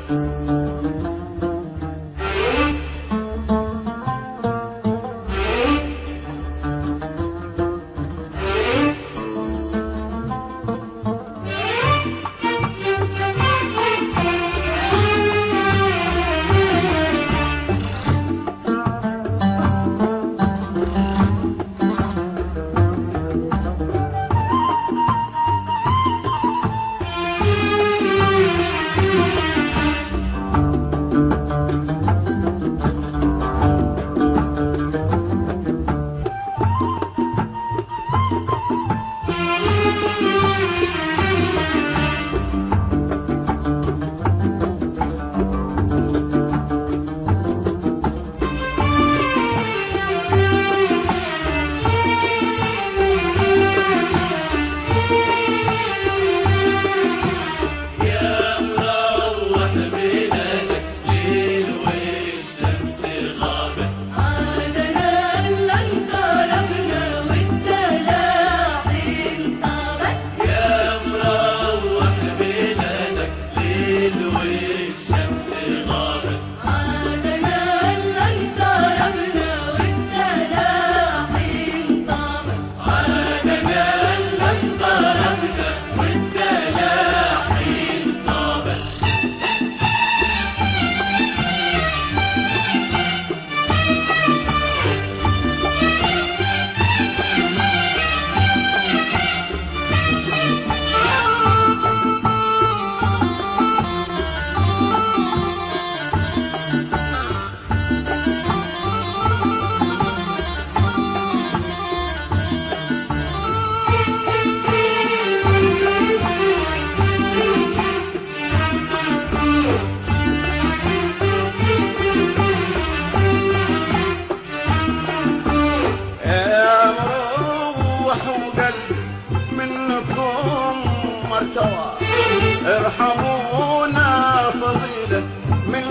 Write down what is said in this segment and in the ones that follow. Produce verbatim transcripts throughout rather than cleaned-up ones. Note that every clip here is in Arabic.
ارحمونا فضيلة من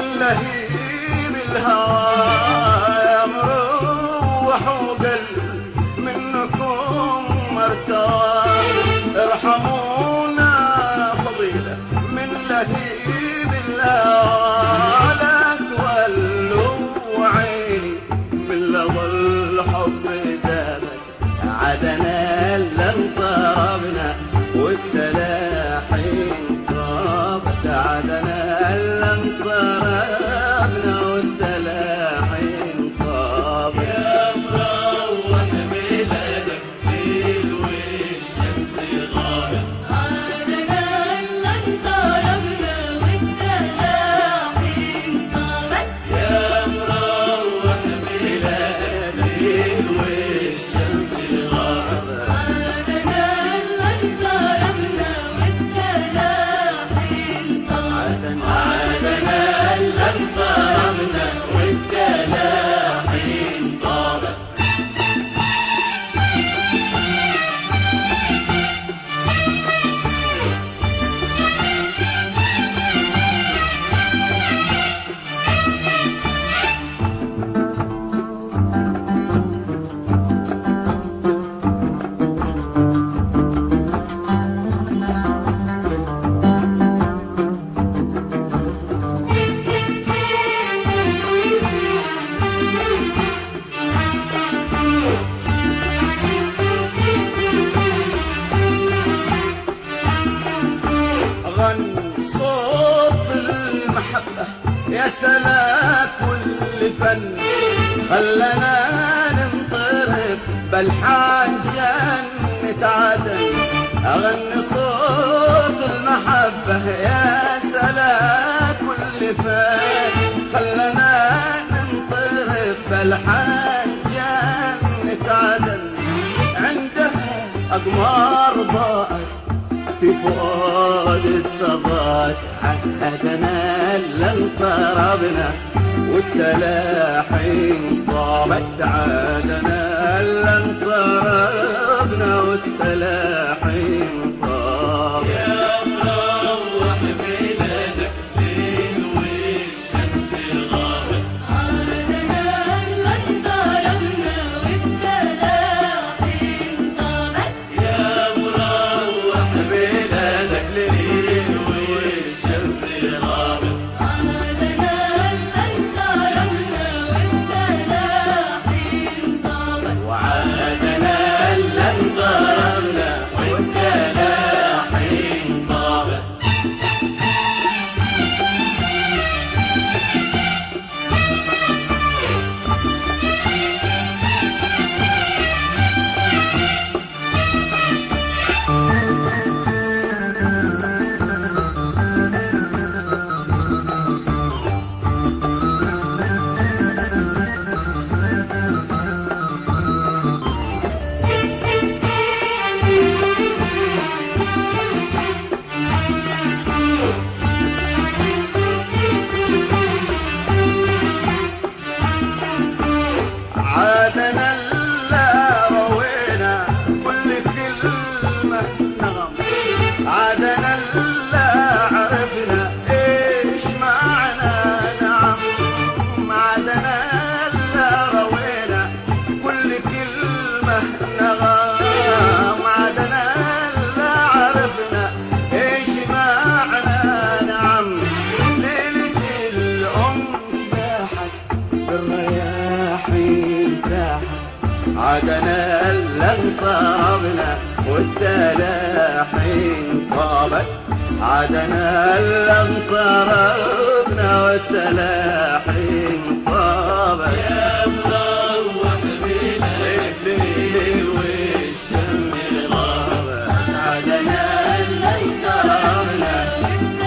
لهيب الهوى، يا مروح وقلب منكم مرتوى. ارحمونا فضيلة من لهيب الهوى، لا تولوا عيني من لظى الحب دامت عدنا لن طربنا والتلاحين طابت عدنا لن طربنا والتلاحين طابت. يا مروح بلادك ليل والشمس غابت عدنا لن طربنا والتلاحين طابت. يا مروح بلادك ليل والشمس غابت عدنا لن طربنا والتلاحين طابت. عدنا لن طربنا والتلاحين طابت. غن صوت المحبة يا سلاك والفن، خلنا ننطرب بالحان جنة عدن. أغني صوت المحبة يا سلاك والفن، خلنا ننطرب بالحان جنة عدن. عندها أقمار ضاءت في فؤاد استضات، عهدنا لن طربنا والتلاحين طابت. عادنا لن طربنا والتلاحين طابت. يا مروح بلادك ليل والشمس غابت عدنا لن طربنا والتلاحين طابت. يا مروح بلادك ليل والشمس غابت عدنا انطربنا والتلاحين طابت عادنا الا انطربنا والتلاحين طابت يا مروح بلادك الليل والشمس غابت عادنا الا انطربنا